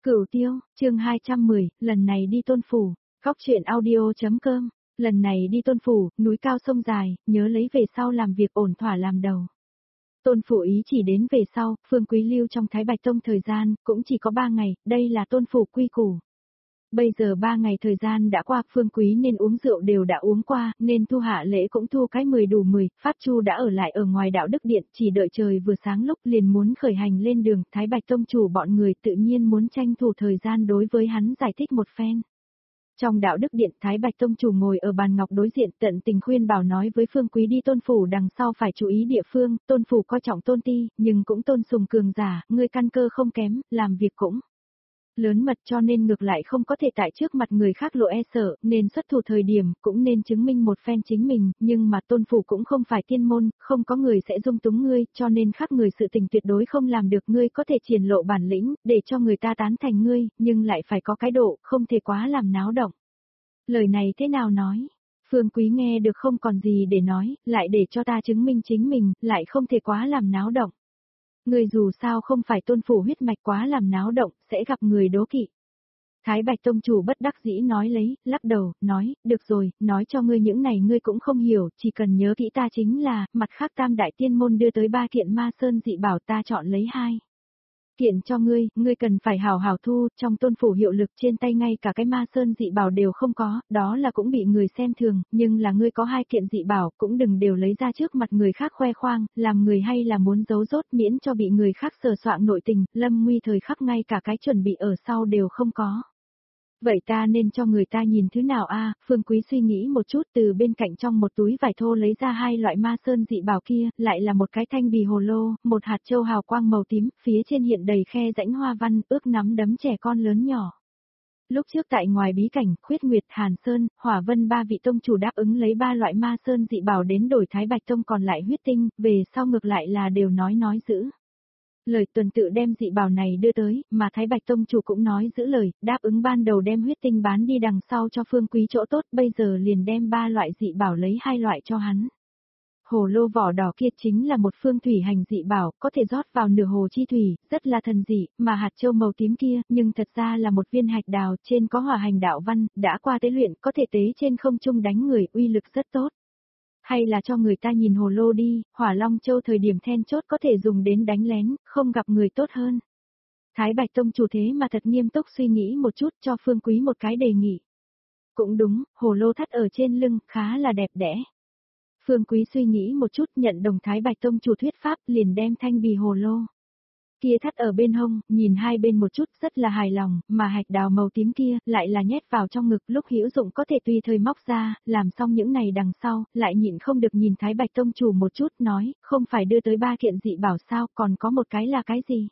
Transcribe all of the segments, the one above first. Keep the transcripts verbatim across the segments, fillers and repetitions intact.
Cửu Tiêu, chương hai trăm mười, lần này đi Tôn Phủ, góc truyện audio.com, lần này đi Tôn Phủ, núi cao sông dài, nhớ lấy về sau làm việc ổn thỏa làm đầu. Tôn Phủ ý chỉ đến về sau, Phương Quý lưu trong Thái Bạch Tông thời gian, cũng chỉ có ba ngày, đây là Tôn Phủ quy củ. Bây giờ ba ngày thời gian đã qua, Phương Quý nên uống rượu đều đã uống qua, nên thu hạ lễ cũng thu cái mười đủ mười, Pháp Chu đã ở lại ở ngoài đạo đức điện, chỉ đợi trời vừa sáng lúc liền muốn khởi hành lên đường, Thái Bạch Tông chủ bọn người tự nhiên muốn tranh thủ thời gian đối với hắn giải thích một phen. Trong đạo đức điện, Thái Bạch Tông chủ ngồi ở bàn ngọc đối diện tận tình khuyên bảo nói với Phương Quý đi Tôn Phủ đằng sau phải chú ý địa phương, Tôn Phủ coi trọng tôn ti, nhưng cũng tôn sùng cường giả, ngươi căn cơ không kém, làm việc cũng lớn mật cho nên ngược lại không có thể tại trước mặt người khác lộ e sợ, nên xuất thủ thời điểm cũng nên chứng minh một phen chính mình, nhưng mà Tôn Phủ cũng không phải tiên môn, không có người sẽ dung túng ngươi, cho nên khác người sự tình tuyệt đối không làm được, ngươi có thể triển lộ bản lĩnh, để cho người ta tán thành ngươi, nhưng lại phải có cái độ, không thể quá làm náo động. Lời này thế nào nói? Phương Quý nghe được không còn gì để nói, lại để cho ta chứng minh chính mình, lại không thể quá làm náo động. Người dù sao không phải Tôn Phủ huyết mạch quá làm náo động, sẽ gặp người đố kỵ. Thái Bạch Tông chủ bất đắc dĩ nói lấy, lắc đầu, nói, được rồi, nói cho ngươi những này ngươi cũng không hiểu, chỉ cần nhớ kỹ ta chính là, mặt khác tam đại tiên môn đưa tới ba kiện ma sơn dị bảo ta chọn lấy hai kiện cho ngươi, ngươi cần phải hào hào thu, trong Tôn Phủ hiệu lực trên tay ngay cả cái ma sơn dị bảo đều không có, đó là cũng bị người xem thường, nhưng là ngươi có hai kiện dị bảo, cũng đừng đều lấy ra trước mặt người khác khoe khoang, làm người hay là muốn giấu rốt miễn cho bị người khác sờ soạng nội tình, lâm nguy thời khắc ngay cả cái chuẩn bị ở sau đều không có. Vậy ta nên cho người ta nhìn thứ nào a? Phương Quý suy nghĩ một chút từ bên cạnh trong một túi vải thô lấy ra hai loại ma sơn dị bảo kia, lại là một cái thanh bì hồ lô, một hạt châu hào quang màu tím, phía trên hiện đầy khe rãnh hoa văn, ước nắm đấm trẻ con lớn nhỏ. Lúc trước tại ngoài bí cảnh, Khuyết Nguyệt, Hàn Sơn, Hỏa Vân ba vị tông chủ đáp ứng lấy ba loại ma sơn dị bảo đến đổi Thái Bạch Tông còn lại huyết tinh, về sau ngược lại là đều nói nói giữ lời, tuần tự đem dị bảo này đưa tới, mà Thái Bạch Tông chủ cũng nói giữ lời, đáp ứng ban đầu đem huyết tinh bán đi đằng sau cho Phương Quý chỗ tốt, bây giờ liền đem ba loại dị bảo lấy hai loại cho hắn. Hồ lô vỏ đỏ kia chính là một phương thủy hành dị bảo, có thể rót vào nửa hồ chi thủy, rất là thần dị, mà hạt châu màu tím kia, nhưng thật ra là một viên hạch đào, trên có hỏa hành đạo văn, đã qua tế luyện, có thể tế trên không trung đánh người, uy lực rất tốt. Hay là cho người ta nhìn hồ lô đi, Hỏa Long Châu thời điểm then chốt có thể dùng đến đánh lén, không gặp người tốt hơn. Thái Bạch Tông chủ thế mà thật nghiêm túc suy nghĩ một chút cho Phương Quý một cái đề nghị. Cũng đúng, hồ lô thắt ở trên lưng, khá là đẹp đẽ. Phương Quý suy nghĩ một chút nhận đồng Thái Bạch Tông chủ thuyết pháp liền đem thanh bì hồ lô kia thắt ở bên hông, nhìn hai bên một chút rất là hài lòng, mà hạch đào màu tím kia lại là nhét vào trong ngực lúc hữu dụng có thể tùy thời móc ra, làm xong những này đằng sau, lại nhịn không được nhìn Thái Bạch Tông chủ một chút nói, không phải đưa tới ba kiện dị bảo sao, còn có một cái là cái gì?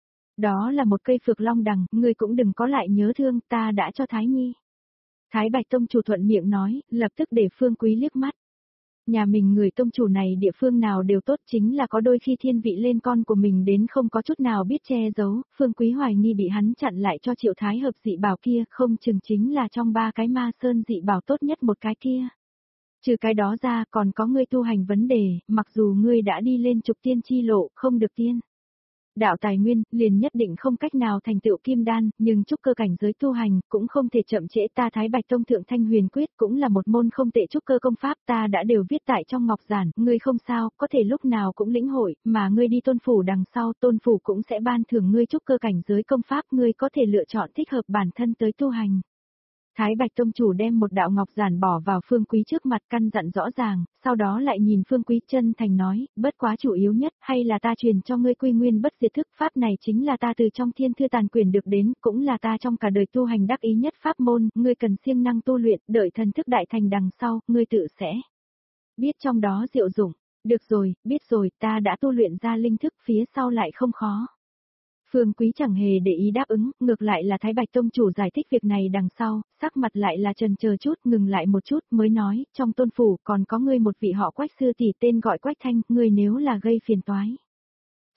Đó là một cây phược long đằng, ngươi cũng đừng có lại nhớ thương, ta đã cho Thái Nhi. Thái Bạch Tông chủ thuận miệng nói, lập tức để Phương Quý liếc mắt. Nhà mình người tông chủ này địa phương nào đều tốt, chính là có đôi khi thiên vị lên con của mình đến không có chút nào biết che giấu, Phương Quý hoài nghi bị hắn chặn lại cho Triệu Thái hợp dị bảo kia, không chừng chính là trong ba cái ma sơn dị bảo tốt nhất một cái kia. Trừ cái đó ra còn có ngươi tu hành vấn đề, mặc dù ngươi đã đi lên trục tiên chi lộ, không được tiên đạo tài nguyên, liền nhất định không cách nào thành tựu kim đan, nhưng trúc cơ cảnh giới tu hành, cũng không thể chậm trễ ta Thái Bạch Tông Thượng Thanh Huyền Quyết, cũng là một môn không tệ trúc cơ công pháp, ta đã đều viết tại trong ngọc giản, ngươi không sao, có thể lúc nào cũng lĩnh hội, mà ngươi đi Tôn Phủ đằng sau, Tôn Phủ cũng sẽ ban thưởng ngươi trúc cơ cảnh giới công pháp, ngươi có thể lựa chọn thích hợp bản thân tới tu hành. Thái Bạch Tông chủ đem một đạo ngọc giản bỏ vào Phương Quý trước mặt căn dặn rõ ràng, sau đó lại nhìn Phương Quý chân thành nói, bất quá chủ yếu nhất, hay là ta truyền cho ngươi quy nguyên bất diệt thức, pháp này chính là ta từ trong thiên thư tàn quyền được đến, cũng là ta trong cả đời tu hành đắc ý nhất pháp môn, ngươi cần siêng năng tu luyện, đợi thần thức đại thành đằng sau, ngươi tự sẽ biết trong đó diệu dụng. Được rồi, biết rồi, ta đã tu luyện ra linh thức, phía sau lại không khó. Phương Quý chẳng hề để ý đáp ứng, ngược lại là Thái Bạch Tông chủ giải thích việc này đằng sau, sắc mặt lại là trần chờ chút, ngừng lại một chút mới nói, trong Tôn Phủ còn có ngươi một vị họ Quách sư tỷ tên gọi Quách Thanh, ngươi nếu là gây phiền toái.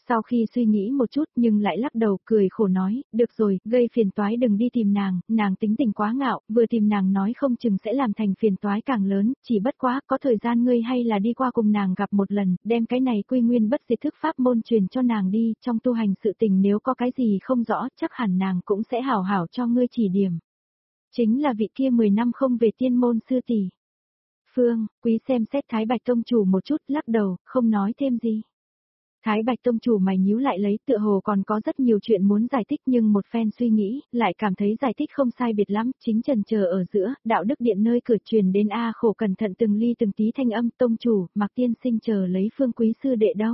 Sau khi suy nghĩ một chút nhưng lại lắc đầu cười khổ nói, được rồi, gây phiền toái đừng đi tìm nàng, nàng tính tình quá ngạo, vừa tìm nàng nói không chừng sẽ làm thành phiền toái càng lớn, chỉ bất quá có thời gian ngươi hay là đi qua cùng nàng gặp một lần, đem cái này quy nguyên bất diệt thức pháp môn truyền cho nàng đi, trong tu hành sự tình nếu có cái gì không rõ chắc hẳn nàng cũng sẽ hảo hảo cho ngươi chỉ điểm. Chính là vị kia mười năm không về tiên môn sư tỷ. Phương, Quý xem xét Thái Bạch Tông chủ một chút lắc đầu, không nói thêm gì. Thái Bạch Tông chủ mày nhíu lại lấy tựa hồ còn có rất nhiều chuyện muốn giải thích nhưng một phen suy nghĩ, lại cảm thấy giải thích không sai biệt lắm, chính trần chờ ở giữa, đạo đức điện nơi cửa truyền đến A khổ cẩn thận từng ly từng tí thanh âm Tông chủ, Mạc Tiên Sinh chờ lấy Phương Quý sư đệ đâu.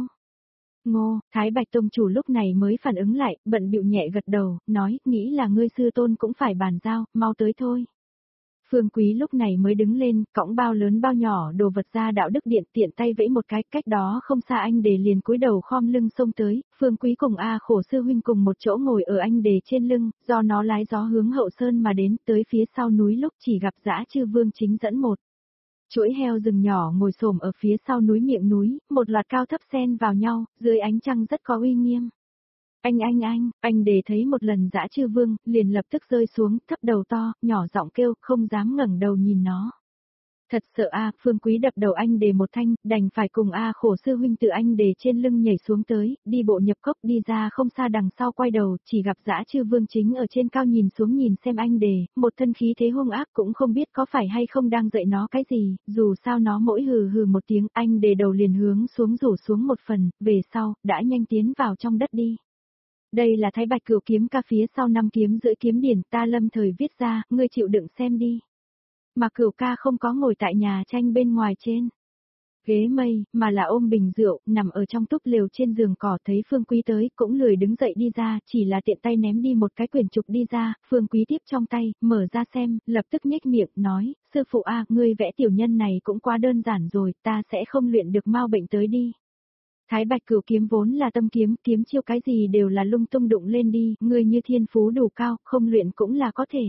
Ngô, Thái Bạch Tông chủ lúc này mới phản ứng lại, bận bịu nhẹ gật đầu, nói, nghĩ là ngươi sư tôn cũng phải bàn giao, mau tới thôi. Phương Quý lúc này mới đứng lên, cõng bao lớn bao nhỏ đồ vật ra đạo đức điện tiện tay vẫy một cái, cách đó không xa anh đề liền cúi đầu khom lưng xông tới, Phương Quý cùng A khổ sư huynh cùng một chỗ ngồi ở anh đề trên lưng, do nó lái gió hướng hậu sơn mà đến tới phía sau núi lúc chỉ gặp Dã Chư Vương chính dẫn một. Chuỗi heo rừng nhỏ ngồi xổm ở phía sau núi miệng núi, một loạt cao thấp xen vào nhau, dưới ánh trăng rất có uy nghiêm. Anh anh anh, anh để thấy một lần Dã Chư Vương, liền lập tức rơi xuống, thấp đầu to, nhỏ giọng kêu, không dám ngẩng đầu nhìn nó. Thật sợ a, Phương Quý đập đầu anh đề một thanh, đành phải cùng a khổ sư huynh từ anh đề trên lưng nhảy xuống tới, đi bộ nhập cốc đi ra không xa đằng sau quay đầu, chỉ gặp Dã Chư Vương chính ở trên cao nhìn xuống nhìn xem anh đề, một thân khí thế hung ác cũng không biết có phải hay không đang dạy nó cái gì, dù sao nó mỗi hừ hừ một tiếng, anh đề đầu liền hướng xuống rủ xuống một phần, về sau, đã nhanh tiến vào trong đất đi. Đây là Thái Bạch Cửu kiếm ca phía sau năm kiếm rưỡi kiếm điển ta lâm thời viết ra, ngươi chịu đựng xem đi. Mà Cửu ca không có ngồi tại nhà tranh bên ngoài trên ghế mây, mà là ôm bình rượu, nằm ở trong túp lều trên giường cỏ thấy Phương Quý tới, cũng lười đứng dậy đi ra, chỉ là tiện tay ném đi một cái quyển trục đi ra, Phương Quý tiếp trong tay, mở ra xem, lập tức nhếch miệng, nói, sư phụ a, ngươi vẽ tiểu nhân này cũng quá đơn giản rồi, ta sẽ không luyện được mau bệnh tới đi. Thái Bạch Cửu kiếm vốn là tâm kiếm, kiếm chiêu cái gì đều là lung tung đụng lên đi, ngươi như thiên phú đủ cao, không luyện cũng là có thể.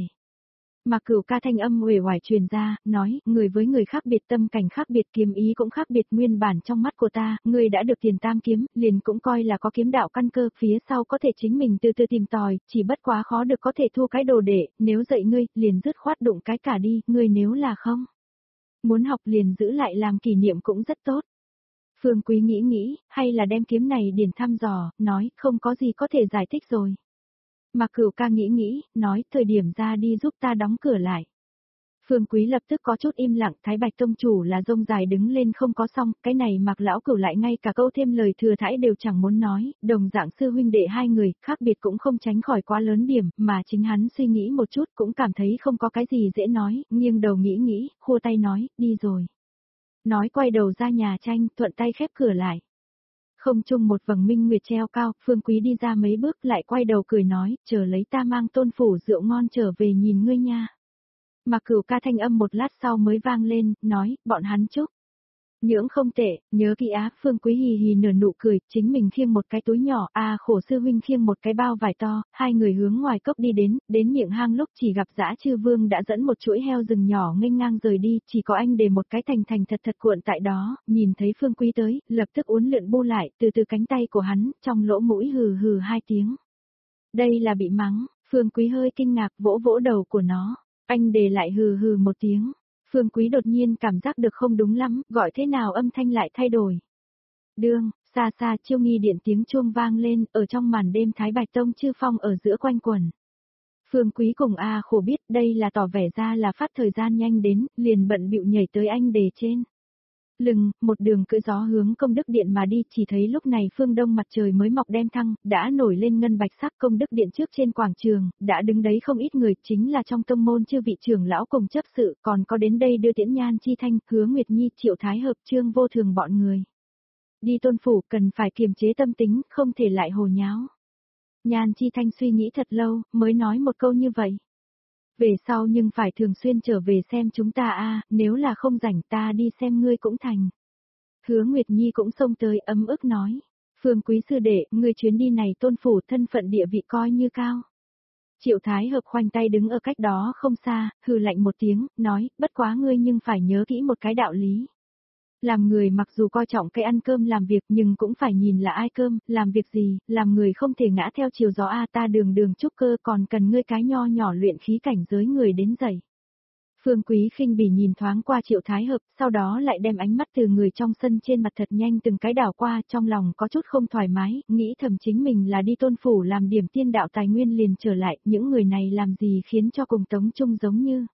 Mà Cửu ca thanh âm uể oải truyền ra, nói, người với người khác biệt tâm cảnh khác biệt kiếm ý cũng khác biệt nguyên bản trong mắt của ta, ngươi đã được tiền tam kiếm, liền cũng coi là có kiếm đạo căn cơ, phía sau có thể chính mình từ từ tìm tòi, chỉ bất quá khó được có thể thu cái đồ đệ, nếu dạy ngươi, liền dứt khoát đụng cái cả đi, ngươi nếu là không. Muốn học liền giữ lại làm kỷ niệm cũng rất tốt. Phương Quý nghĩ nghĩ, hay là đem kiếm này điển thăm dò, nói, không có gì có thể giải thích rồi. Mà Cửu ca nghĩ nghĩ, nói, thời điểm ra đi giúp ta đóng cửa lại. Phương Quý lập tức có chút im lặng, Thái Bạch Tông chủ là rông dài đứng lên không có xong, cái này Mạc lão Cửu lại ngay cả câu thêm lời thừa thãi đều chẳng muốn nói, đồng dạng sư huynh đệ hai người, khác biệt cũng không tránh khỏi quá lớn điểm, mà chính hắn suy nghĩ một chút cũng cảm thấy không có cái gì dễ nói, nghiêng đầu nghĩ nghĩ, khua tay nói, đi rồi. Nói quay đầu ra nhà tranh, thuận tay khép cửa lại. Không chung một vầng minh nguyệt treo cao, Phương Quý đi ra mấy bước lại quay đầu cười nói, chờ lấy ta mang tôn phủ rượu ngon trở về nhìn ngươi nha. Mà Cửu ca thanh âm một lát sau mới vang lên, nói, bọn hắn chúc. Nhưỡng không tệ, nhớ kỹ á, Phương Quý hì hì nở nụ cười, chính mình khiêng một cái túi nhỏ, a à, khổ sư huynh khiêng một cái bao vải to, hai người hướng ngoài cốc đi đến, đến miệng hang lúc chỉ gặp Dã Chư Vương đã dẫn một chuỗi heo rừng nhỏ nghênh ngang rời đi, chỉ có anh để một cái thành thành thật thật cuộn tại đó, nhìn thấy Phương Quý tới, lập tức uốn lượn bu lại, từ từ cánh tay của hắn, trong lỗ mũi hừ hừ hai tiếng. Đây là bị mắng, Phương Quý hơi kinh ngạc vỗ vỗ đầu của nó, anh để lại hừ hừ một tiếng. Phương Quý đột nhiên cảm giác được không đúng lắm, gọi thế nào âm thanh lại thay đổi. Đương, xa xa chiêu nghi điện tiếng chuông vang lên, ở trong màn đêm Thái Bạch Tông chư phong ở giữa quanh quẩn. Phương Quý cùng A khổ biết đây là tỏ vẻ ra là phát thời gian nhanh đến, liền bận bịu nhảy tới anh đề trên. Lưng, một đường cưỡi gió hướng công đức điện mà đi, chỉ thấy lúc này phương đông mặt trời mới mọc đem thăng, đã nổi lên ngân bạch sắc công đức điện trước trên quảng trường, đã đứng đấy không ít người, chính là trong tông môn chư vị trưởng lão cùng chấp sự, còn có đến đây đưa tiễn Nhan Chi Thanh, Hứa Nguyệt Nhi, Triệu Thái Hợp, Trương Vô Thường bọn người. Đi tôn phủ, cần phải kiềm chế tâm tính, không thể lại hồ nháo. Nhan Chi Thanh suy nghĩ thật lâu, mới nói một câu như vậy. Về sau nhưng phải thường xuyên trở về xem chúng ta a, nếu là không rảnh ta đi xem ngươi cũng thành. Hứa Nguyệt Nhi cũng xông tới ấm ức nói, Phương Quý sư đệ, ngươi chuyến đi này tôn phủ thân phận địa vị coi như cao. Triệu Thái Hợp khoanh tay đứng ở cách đó không xa, hừ lạnh một tiếng, nói, bất quá ngươi nhưng phải nhớ kỹ một cái đạo lý. Làm người mặc dù coi trọng cái ăn cơm làm việc nhưng cũng phải nhìn là ai cơm, làm việc gì, làm người không thể ngã theo chiều gió a ta đường đường trúc cơ còn cần ngươi cái nho nhỏ luyện khí cảnh giới người đến dậy. Phương Quý khinh bỉ nhìn thoáng qua Triệu Thái Hợp, sau đó lại đem ánh mắt từ người trong sân trên mặt thật nhanh từng cái đảo qua, trong lòng có chút không thoải mái, nghĩ thầm chính mình là đi tôn phủ làm điểm tiên đạo tài nguyên liền trở lại, những người này làm gì khiến cho cùng Tống Trung giống như.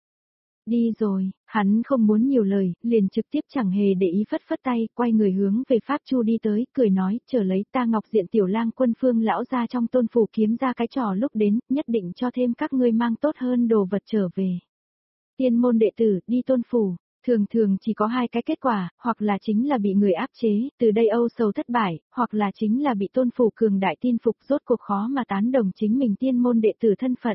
Đi rồi, hắn không muốn nhiều lời, liền trực tiếp chẳng hề để ý phất phất tay, quay người hướng về Pháp Chu đi tới, cười nói, chờ lấy ta Ngọc Diện tiểu lang quân Phương lão ra trong tôn phủ kiếm ra cái trò lúc đến, nhất định cho thêm các ngươi mang tốt hơn đồ vật trở về. Tiên môn đệ tử, đi tôn phủ, thường thường chỉ có hai cái kết quả, hoặc là chính là bị người áp chế, từ đây âu sầu thất bại, hoặc là chính là bị tôn phủ cường đại tin phục rốt cuộc khó mà tán đồng chính mình tiên môn đệ tử thân phận.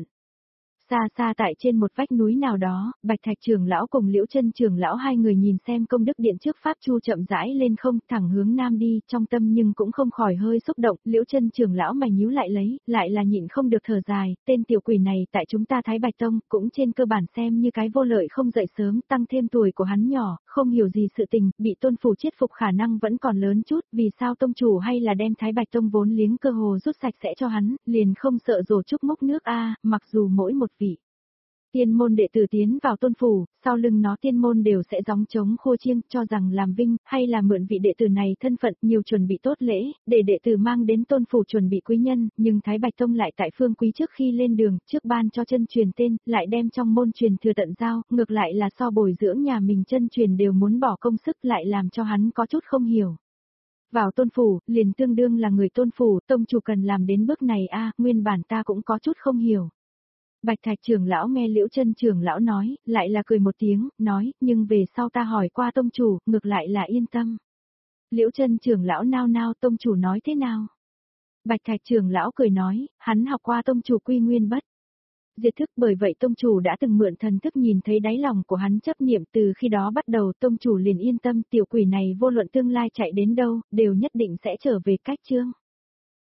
Xa xa tại trên một vách núi nào đó, Bạch Thạch trưởng lão cùng Liễu Chân trưởng lão hai người nhìn xem công đức điện trước Pháp Chu chậm rãi lên không, thẳng hướng nam đi, trong tâm nhưng cũng không khỏi hơi xúc động, Liễu Chân trưởng lão mày nhíu lại lấy, lại là nhịn không được thở dài, tên tiểu quỷ này tại chúng ta Thái Bạch Tông, cũng trên cơ bản xem như cái vô lợi không dậy sớm, tăng thêm tuổi của hắn nhỏ, không hiểu gì sự tình, bị tôn phủ chiết phục khả năng vẫn còn lớn chút, vì sao tông chủ hay là đem Thái Bạch Tông vốn liếng cơ hồ rút sạch sẽ cho hắn, liền không sợ rổ trúc mốc nước a, mặc dù mỗi một vị tiên môn đệ tử tiến vào tôn phủ, sau lưng nó tiên môn đều sẽ gióng trống khô chiêng, cho rằng làm vinh, hay là mượn vị đệ tử này thân phận nhiều chuẩn bị tốt lễ, để đệ tử mang đến tôn phủ chuẩn bị quý nhân, nhưng Thái Bạch Tông lại tại Phương Quý trước khi lên đường, trước ban cho chân truyền tên, lại đem trong môn truyền thừa tận giao, ngược lại là so bồi dưỡng nhà mình chân truyền đều muốn bỏ công sức lại làm cho hắn có chút không hiểu. Vào tôn phủ, liền tương đương là người tôn phủ, tông chủ cần làm đến bước này a, nguyên bản ta cũng có chút không hiểu. Bạch Thạch trưởng lão nghe Liễu Chân trưởng lão nói, lại là cười một tiếng, nói, nhưng về sau ta hỏi qua tông chủ, ngược lại là yên tâm. Liễu Chân trưởng lão nao nao, tông chủ nói thế nào? Bạch Thạch trưởng lão cười nói, hắn học qua tông chủ quy nguyên bất diệt thức, bởi vậy tông chủ đã từng mượn thần thức nhìn thấy đáy lòng của hắn chấp niệm, từ khi đó bắt đầu tông chủ liền yên tâm, tiểu quỷ này vô luận tương lai chạy đến đâu, đều nhất định sẽ trở về cách chương.